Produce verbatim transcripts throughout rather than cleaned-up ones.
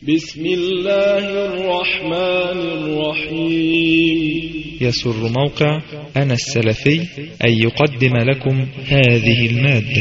بسم الله الرحمن الرحيم. يسر موقع أنا السلفي أن يقدم لكم هذه المادة.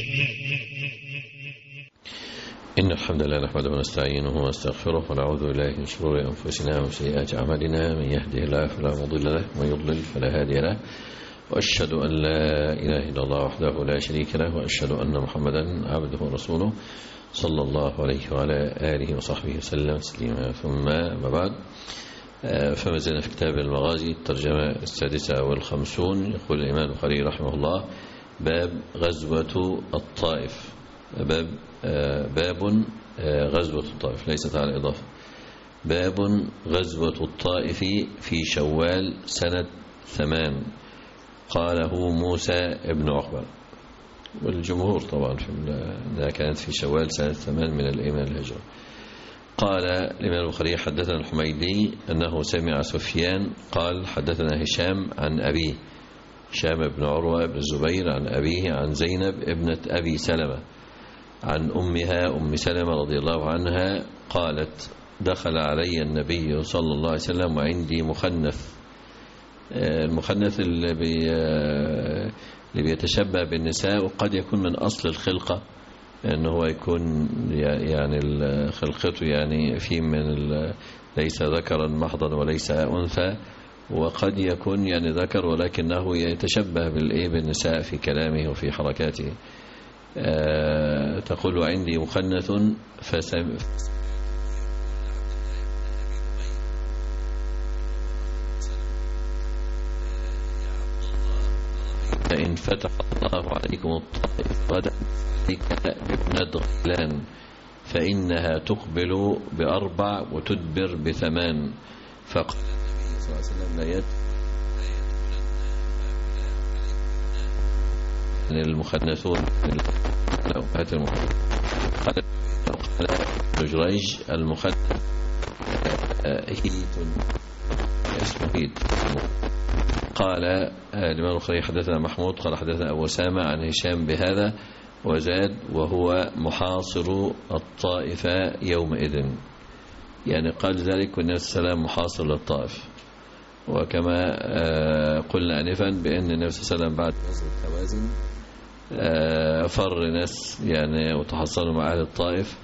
إن الحمد لله نحمده ونستعينه ونستغفره ونعوذ بالله من شرور أنفسنا ومن سيئات أعمالنا، من يهده الله فلا مضل له ومن يضلل فلا هادي له، وأشهد أن لا إله إلا الله وحده لا شريك له، وأشهد أن محمدا عبده ورسوله صلى الله عليه وعلى آله وصحبه وسلم تسليما. ثم ما بعد، فما زلنا في كتاب المغازي الترجمة السادسة والخمسون. يقول الإمام البخاري رحمه الله: باب غزوة الطائف. باب باب غزوة الطائف، ليست على إضافة. باب غزوة الطائف في شوال سنة ثمان، قاله موسى ابن عقبة، والجمهور طبعا في أنها كانت في شوال سنة ثمان من الإيمان الهجرة. قال الإمام البخاري: حدثنا الحميدي أنه سمع سفيان قال: حدثنا هشام عن أبيه، هشام بن عروة بن الزبير، عن أبيه عن زينب ابنة أبي سلمة عن أمها أم سلمة رضي الله عنها قالت: دخل علي النبي صلى الله عليه وسلم وعندي مخنث. المخنث اللي, بي اللي بيتشبه بالنساء، وقد يكون من أصل الخلقة، أنه هو يكون يعني خلقته يعني في من ليس ذكرا محضا وليس أنثى، وقد يكون يعني ذكر ولكنه يتشبه بالنساء في كلامه وفي حركاته. أه تقول: عندي مخنث فسم إن فتح الله عليكم الطائف غدا بابنة غيلان فإنها تقبل بأربع وتدبر بثمان. فقال النبي صلى الله عليه وسلم: لا يد المخنثون هات المخنث. قال ابن جريج: المخنث هيت، اسمه هيت. قال الإمام البخاري: حدثنا محمود قال: حدثنا أبو أسامة عن هشام بهذا، وزاد: وهو محاصر الطائف يومئذ. يعني قال ذلك والنبي صلى الله عليه وسلم محاصر للطائف. وكما قلنا آنفا بأن النبي صلى الله عليه وسلم بعد غزوة هوازن فر ناس يعني وتحصلوا مع أهل الطائف،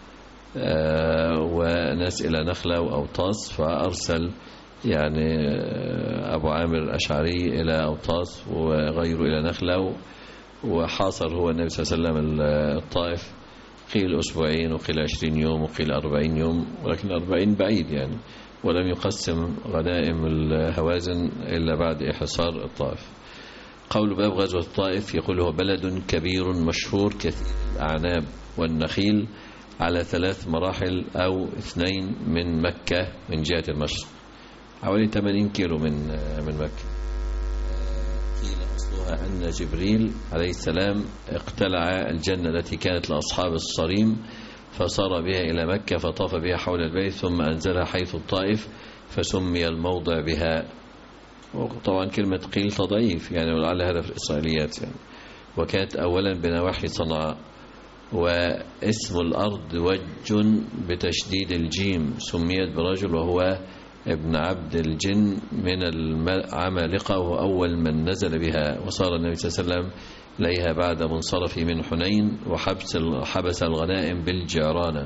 وناس إلى نخلة وأوطاس، فأرسل يعني أبو عامر الأشعري إلى أوطاس وغيره إلى نخلة، وحاصر هو النبي صلى الله عليه وسلم الطائف. قيل أسبوعين وقيل عشرين يوم وقيل أربعين يوم، ولكن أربعين بعيد يعني، ولم يقسم غنائم الهوازن إلا بعد إحصار الطائف. قول باب غزوة الطائف، يقول: هو بلد كبير مشهور كثير الأعناب والنخيل على ثلاث مراحل أو اثنين من مكة من جهة المشرق، حوالي ثمانين كيلو من من مكة. قيل أصلها أن جبريل عليه السلام اقتلع الجنة التي كانت لأصحاب الصريم، فصار بها إلى مكة فطاف بها حول البيت، ثم أنزلها حيث الطائف فسمي الموضع بها. وطبعا كلمة قيل تضعيف يعني، ولعل هذا في الإسرائيليات يعني. وكانت أولا بنواحي صنعاء. واسم الأرض وج بتشديد الجيم، سميت برجل وهو ابن عبد الجن من العمالقة، وهو أول من نزل بها. وصار النبي صلى الله عليه وسلم إليها بعد منصرف من حنين وحبس حبس الغنائم بالجعرانة.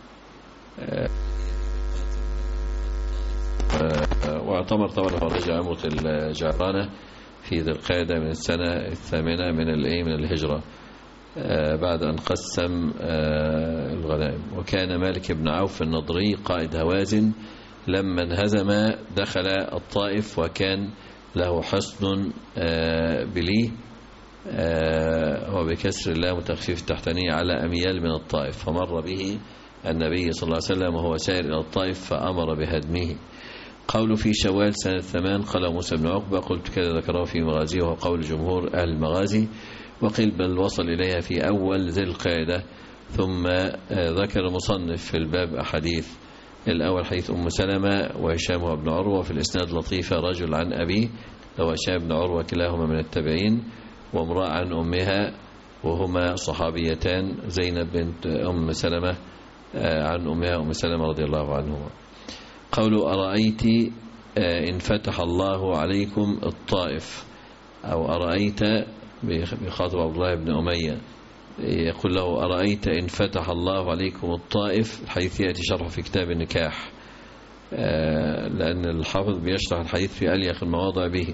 واعتمر طبعا رجع عمرة الجعرانة في ذي القعدة من السنة الثامنة من الإيه من الهجرة، بعد أن قسم الغنائم. وكان مالك بن عوف النضري قائد هوازن لما انهزم دخل الطائف، وكان له حصن بليه، هو بكسر الله متخفيف التحتانية على أميال من الطائف، فمر به النبي صلى الله عليه وسلم وهو سائر إلى الطائف فأمر بهدمه. قول في شوال سنة ثمان، قال موسى بن عقبة: قلت كذا ذكره في مغازيه، وهو قول جمهور أهل المغازي. وقيل بل وصل إليها في أول ذي القعدة. ثم ذكر مصنف في الباب أحاديث. الأول حديث أم سلمة وهشام وابن عروة في الإسناد لطيفة، رجل عن أبيه لو هشام بن عروة كلاهما من التابعين، وامرأة عن أمها، وهما صحابيتان زينب بنت أم سلمة عن أمها أم سلمة رضي الله عنهما. قوله أرأيت إن فتح الله عليكم الطائف، أو أرأيت بخاطب عبد الله بن أمية، يقول له أرأيت إن فتح الله عليكم الطائف، حيث يأتي شرح في كتاب النكاح، لأن الحافظ بيشرح الحديث في أليق المواضع به،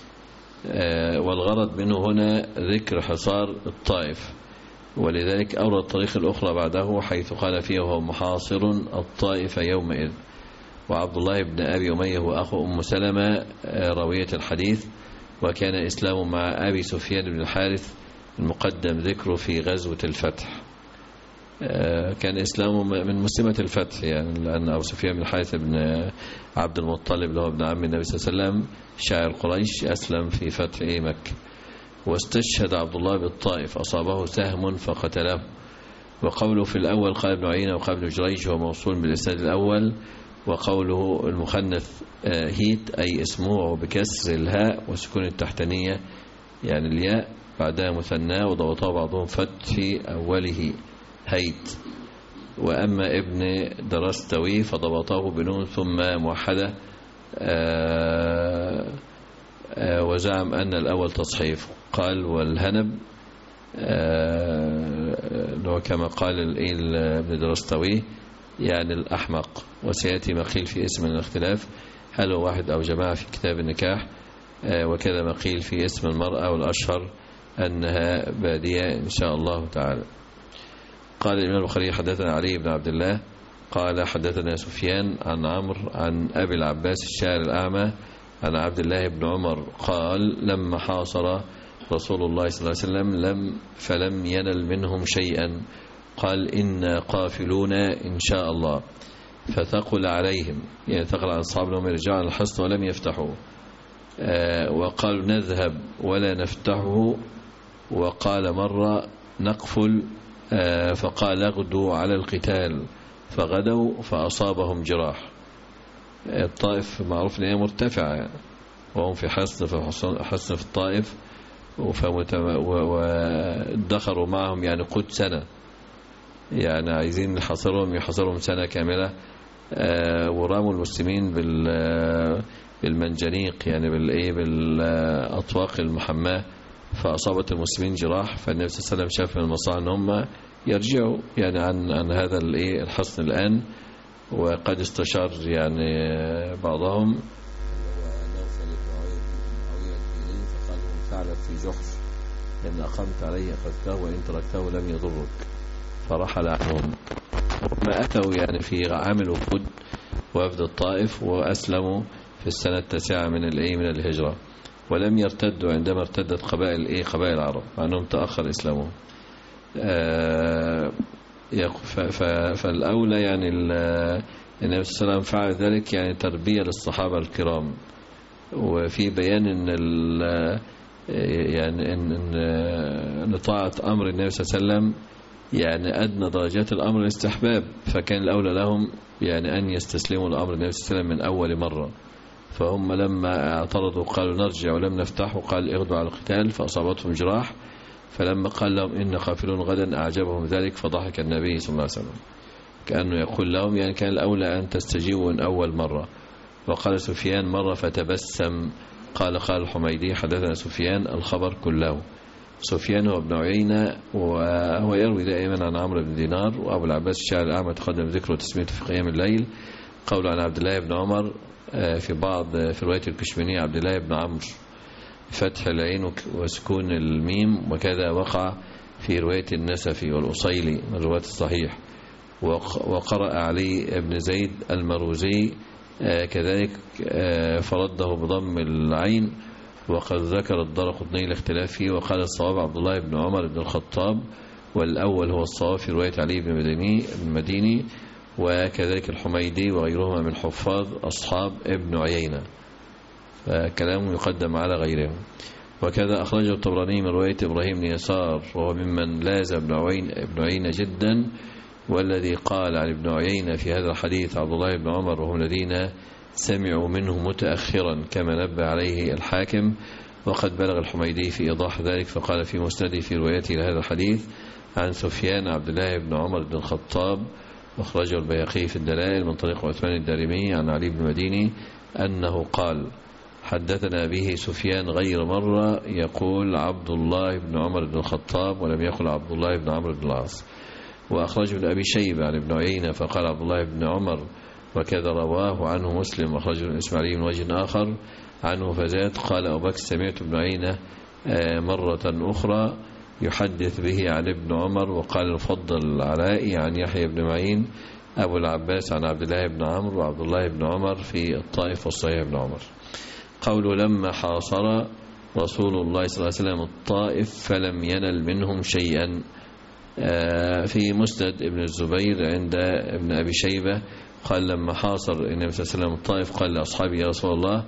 والغرض منه هنا ذكر حصار الطائف، ولذلك أورد الطريق الأخرى بعده حيث قال فيه وهو محاصر الطائف يومئذ. وعبد الله بن أبي أمية هو أخو أم سلمة راوية الحديث، وكان إسلام مع أبي سفيان بن الحارث المقدم ذكره في غزوة الفتح. كان إسلامه من مسلمة الفتح، يعني لأن أبو سفيان بن الحارث بن عبد المطلب اللي هو ابن عم النبي صلى الله عليه وسلم شاعر قريش أسلم في فتح مكة. واستشهد عبد الله بالطائف، أصابه سهم فقتله. وقوله في الأول قال ابن عيينة وقال ابن جريج هو موصول بالإسناد الأول. وقوله المخنث هيت أي اسمه بكسر الهاء وسكون التحتانية يعني الياء بعدها مثنى، وضبطه بعضهم فتح أوله هيت. وأما ابن درستوي فضبطه بنون ثم موحدة، آآ آآ وزعم أن الأول تصحيف. قال والهنب لو كما قال ابن درستوي يعني الأحمق. وسيأتي ما قيل في اسم الاختلاف هل هو واحد أو جماعة في كتاب النكاح، وكذا ما قيل في اسم المرأة، والأشهر أنها بادية إن شاء الله تعالى. قال الإمام البخاري حدثنا علي بن عبد الله قال حدثنا سفيان عن عمرو عن أبي العباس الشاعر الأعمى عن عبد الله بن عمر قال لما حاصر رسول الله صلى الله عليه وسلم لم فلم ينل منهم شيئا، قال إنا قافلون إن شاء الله، فثقل عليهم يعني ثقل عن أصحاب لهم يرجعوا عن الحصن ولم يفتحوا. آه وقالوا نذهب ولا نفتحه. وقال مرة نقفل، آه فقال اغدوا على القتال، فغدوا فأصابهم جراح. آه الطائف معروف أنها مرتفعة يعني، وهم في حصن في حصن في الطائف، ودخلوا معهم يعني قد سنة، يعني عايزين يحاصرهم يحاصرهم سنة كاملة. آه وراموا المسلمين بالمنجنيق يعني بالايه بالاطواق المحماة، فاصابت المسلمين جراح. فالنبي صلى الله عليه وسلم شاف من المصلحة ان هم يرجعوا يعني عن عن هذا الايه الحصن الان. وقد استشار يعني بعضهم فقال فعلت في جحف ان اقمت عليه اخذته وان تركته لم يضرك، فرحل عنهم. ما أتوا يعني في عام وفود وفد الطائف وأسلموا في السنة التاسعة من الإيه من الهجرة، ولم يرتدوا عندما ارتدت قبائل إيه قبائل العرب، مع أنهم تأخر إسلامهم. فالأولى يعني النبي صلى الله عليه وسلم فعل ذلك يعني تربية للصحابة الكرام، وفي بيان أن يعني أن طاعة أمر النبي صلى الله عليه وسلم يعني أدنى درجات الأمر الاستحباب، فكان الأولى لهم يعني أن يستسلموا لأمر النبي صلى الله عليه وسلم من أول مرة. فهم لما اعترضوا قالوا نرجع ولم نفتح، وقال اغدوا على القتال فأصابتهم جراح. فلما قال لهم إن قافلون غدا أعجبهم ذلك، فضحك النبي صلى الله عليه وسلم كأنه يقول لهم يعني كان الأولى أن تستجيبوا من أول مرة. وقال سفيان مرة فتبسم. قال قال الحميدي حدثنا سفيان الخبر كله. سفيان هو ابن عيينة، وهو يروي دائما عن عمرو بن دينار. وأبو العباس الشاعر الأعمى تقدم ذكره وتسميته في قيام الليل. قول عن عبد الله بن عمر في بعض في رواية الكشمينية عبد الله بن عمرو فتح العين وسكون الميم، وكذا وقع في رواية النسفي والأصيلي من رواية الصحيح. وقرأ علي بن زيد المروزي كذلك فرده بضم العين. وقد ذكر الدارقطني الاختلاف فيه، وقال الصواب عبد الله بن عمر بن الخطاب، والأول هو الصواب في رواية علي بن مديني المديني، وكذلك الحميدي وغيرهما من حفاظ أصحاب ابن عيينة، فكلامه يقدم على غيرهم. وكذا أخرجه الطبراني من رواية إبراهيم بن يسار، وهو ممن لاز ابن عيينة, ابن عيينة جدا. والذي قال عن ابن عيينة في هذا الحديث عبد الله بن عمر، وهم الذين سمعوا منه متأخرا كما نبه عليه الحاكم. وقد بلغ الحميدي في إيضاح ذلك، فقال في مسنده في روايته لهذا الحديث عن سفيان عبد الله بن عمر بن الخطاب، أخرجه البيهقي في الدلائل من طريق عثمان الدارمي عن علي بن المديني أنه قال حدثنا به سفيان غير مرة يقول عبد الله بن عمر بن الخطاب ولم يقل عبد الله بن عمرو بن العاص. وأخرجه ابن أبي شيبة عن ابن عيينة فقال عبد الله بن عمر وكذا رواه عنه مسلم. أخرجه الإسماعيلي من وجه آخر عنه فزاد قال أبو بكر سمعت ابن عيينة مرة أخرى يحدث به عن ابن عمر. وقال الفضل العلائي عن يحيى بن معين أبو العباس عن عبد الله بن عمرو وعبد الله بن عمر في الطائف والصحيح بن عمر. قول لما حاصر رسول الله صلى الله عليه وسلم الطائف فلم ينل منهم شيئا في مسند ابن الزبير عند ابن أبي شيبة قال لما حاصر النبي صلى الله عليه وسلم الطائف قال لأصحابه يا رسول الله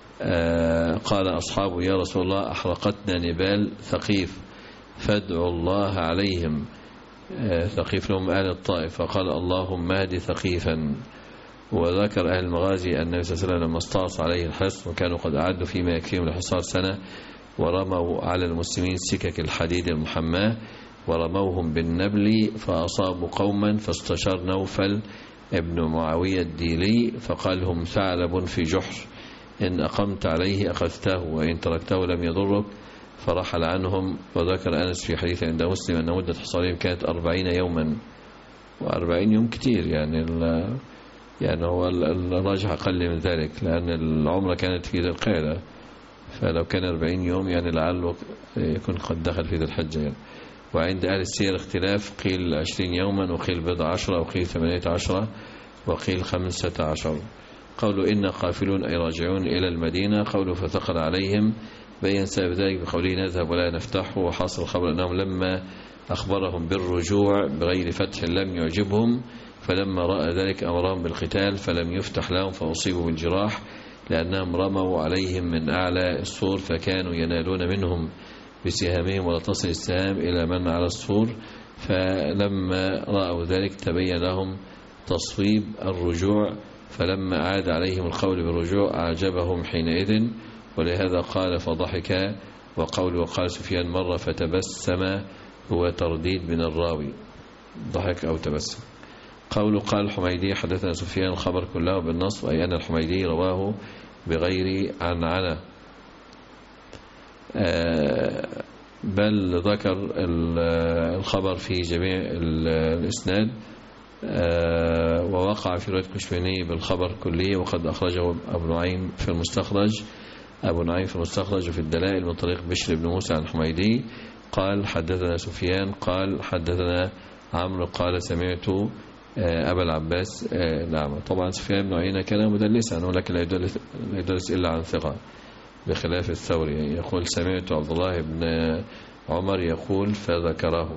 قال أصحابه يا رسول الله أحرقتنا نبال ثقيف فادعوا الله عليهم. ثقيف لهم أهل الطائف فقال اللهم اهد ثقيفا. وذكر أهل المغازي أن النبي صلى الله عليه وسلم لما استعصى عليه الحصن وكانوا قد أعدوا فيما يكفيهم لحصار سنة ورموا على المسلمين سكك الحديد المحماة ورموهم بالنبل فأصابوا قوما فاستشار نوفل ابن معاوية الديلي فقال هم ثعلب في جحر إن أقمت عليه أخذته وإن تركته لم يضرك فرحل عنهم. وذكر أنس في حديث عند مسلم أن مدة حصارهم كانت أربعين يوما وأربعين يوم كتير يعني يعني هو الراجح أقل من ذلك لأن العمرة كانت في ذي القعدة فلو كان أربعين يوم يعني لعله يكون قد دخل في ذي الحجة يعني. وعند أهل السير اختلاف قيل عشرين يوما وقيل بضع عشرة وقيل ثمانية عشرة وقيل خمسة عشر. قولوا إن قافلون أي راجعون إلى المدينة. قولوا فثقل عليهم بين سبب ذلك بقوله نذهب ولا نفتحه. وحاصل الخبر أنهم لما أخبرهم بالرجوع بغير فتح لم يعجبهم فلما رأى ذلك أمرهم بالقتال فلم يفتح لهم فأصيبوا بالجراح لأنهم رموا عليهم من أعلى السور فكانوا ينالون منهم بسهامهم ولا تصل السهام إلى من على السور. فلما رأوا ذلك تبين لهم تصويب الرجوع فلما عاد عليهم القول بالرجوع أعجبهم حينئذ ولهذا قال فضحك. وقول وقال سفيان مرة فتبسم هو ترديد من الراوي ضحك أو تبسم. قول قال الحميدي حدثنا سفيان الخبر كله بالنصب أي أن الحميدي رواه بغير عنعنة بل ذكر الخبر في جميع الإسناد ووقع في رواية كشميني بالخبر كله وقد أخرجه أبو نعيم في المستخرج أبو نعيم في المستخرج وفي الدلائل من طريق بشر بن موسى عن حميدي قال حدثنا سفيان قال حدثنا عمرو قال سمعت أبا العباس نعم. طبعا سفيان بن عيينة كان مدلسا ولكن لا يدلس, لا يدلس إلا عن ثقة بخلاف الثوري يقول سمعت عبد الله بن عمر يقول فذكره.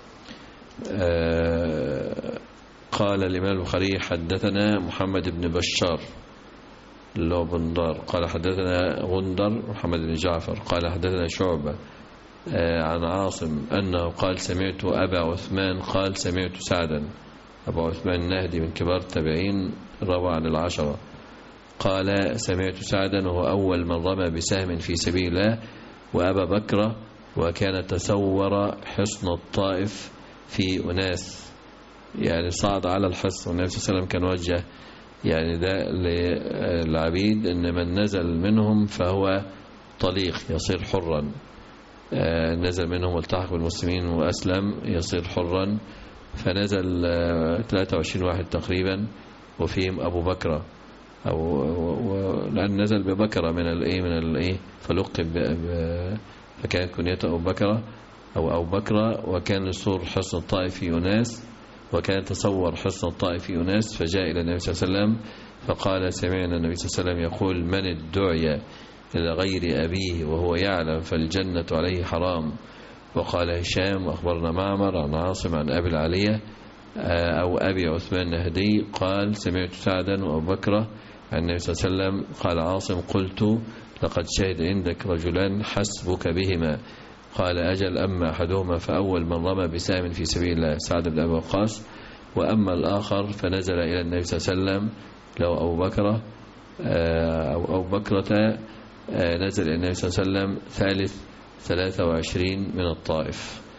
قال الإمام البخاري حدثنا محمد بن بشار اللي هو بندار قال حدثنا غندر محمد بن جعفر قال حدثنا شعبة عن عاصم أنه قال سمعت أبا عثمان قال سمعت سعدا. أبو عثمان النهدي من كبار التابعين روى عن العشرة قال سمعت سعدا وهو أول من رمى بسهم في سبيل الله وأبا بكر وكان تسور حصن الطائف في أناس يعني صعد على الحصن والنبي صلى الله عليه وسلم كان وجه يعني ده للعبيد إن من نزل منهم فهو طليق يصير حرا نزل منهم والتحق بالمسلمين وأسلم يصير حرا فنزل ثلاثة وعشرين واحد تقريبا وفيهم أبو بكر أو لأن نزل ببكرة من الإيه من الإيه فلقب فكان كنيته أبو بكرة أو أبو بكرة وكان السور حصن الطائف في أناس وكان تصور حصن الطائف في أناس فجاء إلى النبي صلى الله عليه وسلم فقال سمعنا النبي صلى الله عليه وسلم يقول من الدعي إلى غير أبيه وهو يعلم فالجنة عليه حرام. وقال هشام أخبرنا معمر عن عاصم عن أبي العالية أو أبي عثمان النهدي قال سمعت سعدا وأبو بكر عن النبي صلى الله عليه وسلم قال عاصم قلت لقد شهد عندك رجلان حسبك بهما قال أجل أما أحدهما فأول من رمى بسهم في سبيل الله سعد بن أبي وقاص وأما الآخر فنزل إلى النبي صلى الله عليه وسلم لو أبو بكر أو أبو بكرة نزل إلى النبي صلى الله عليه وسلم ثالث ثلاثة وعشرين من الطائف.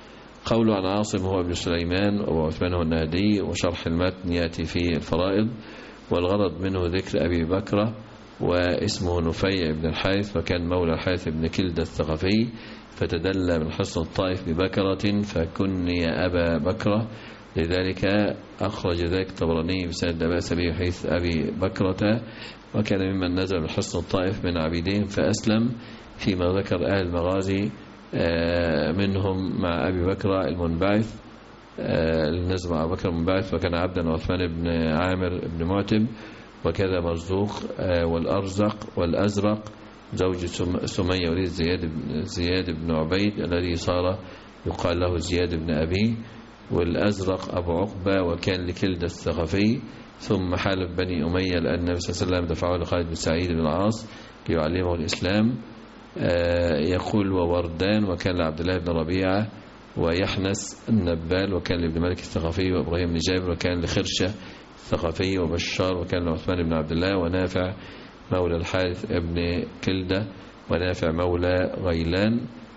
قوله عن عاصم هو ابن سليمان وابو عثمان هو النهدي، وشرح المتن يأتي في الفرائض. والغرض منه ذكر أبي بكر واسمه نفيع بن الحارث، وكان مولى الحارث بن كلدة الثقفي، فتدلى من حصن الطائف ببكرة فكني أبا بكرة، لذلك أخرج ذلك الطبراني بسند لا بأس به حيث أبي بكرة، وكان ممن نزل من حصن الطائف من عبيدين فأسلم، فيما ذكر أهل المغازي منهم مع أبي بكر المنبعث، النزل مع أبي بكر المنبعث، وكان عبدا عثمان بن عامر بن معتب، وكذا مرزوق والأرزق والأزرق زوج سمية وليد زياد زياد بن عبيد الذي صار يقال له زياد بن أبي، والأزرق أبو عقبة وكان لكلدة الثقفي، ثم حالف بني أمية لأن النبي صلى الله عليه وسلم دفعه لخالد بن سعيد بن العاص ليعلمه الإسلام. يقول ووردان وكان لعبد الله بن ربيعة، ويحنس النبال وكان لابن مالك الثقفي، وإبراهيم بن جابر وكان لخرشة الثقفي، وبشار وكان لعثمان بن عبد الله، ونافع مولى الحارث ابن كلدة، ونافع مولى غيلان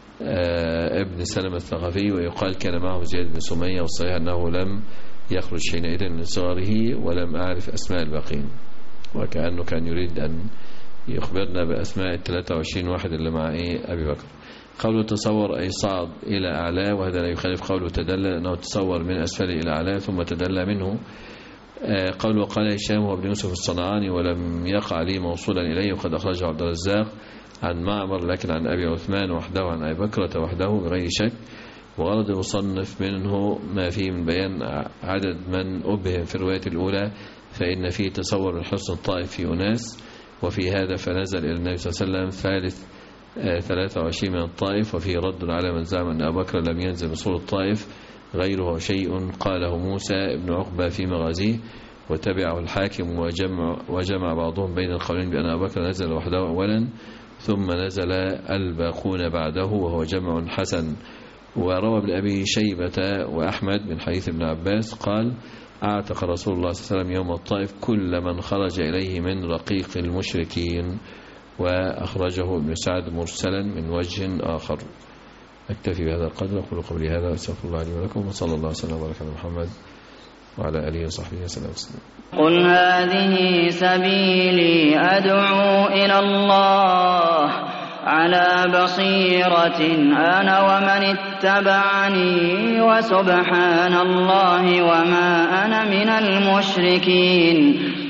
ابن سلمة الثقفي، ويقال كان معه زياد بن سمية، والصحيح أنه لم يخرج حينئذ من صغره، ولم أعرف أسماء الباقين، وكأنه كان يريد أن يخبرنا بأسماء الثلاثة وعشرين واحد اللي مع إيه أبي بكر. قوله تصور أي صعد إلى أعلى، وهذا لا يخالف قوله تدلى، أنه تصور من أسفل إلى أعلى ثم تدلى منه. قوله وقال هشام وابن يوسف الصنعاني ولم يقع لي موصولا إليه، وقد أخرجه عبد الرزاق عن معمر لكن عن أبي عثمان وحده عن أبي بكرة وحده بغير شك. وغرض المصنف منه ما فيه من بيان عدد من أبهم في الرواية الأولى، فإن فيه تصور من حسن الطائف في أناس، وفي هذا فنزل إلى النبي صلى الله عليه وسلم ثالث ثلاثة وعشرين من الطائف، وفيه رد على من زعم أن أبا بكر لم ينزل من سور الطائف غيره شيء قاله موسى بن عقبة في مغازيه، وتبعه الحاكم وجمع, وجمع بعضهم بين القولين بأن أبا بكر نزل وحده أولا ثم نزل الباقون بعده، وهو جمع حسن. وروى ابن أبي شيبة وأحمد من حديث ابن عباس قال أعتق رسول الله صلى الله عليه وسلم يوم الطائف كل من خرج إليه من رقيق المشركين، وأخرجه ابن سعد مرسلا من وجه آخر. أكتفي بهذا القدر، أقول قولي هذا وأستغفر الله لي ولكم، وصلى الله وسلم وبارك على محمد وعلى آله وصحبه وسلم. قل هذه سبيلي أدعو إلى الله على بصيرة أنا ومن اتبعني، وسبحان الله وما أنا من المشركين.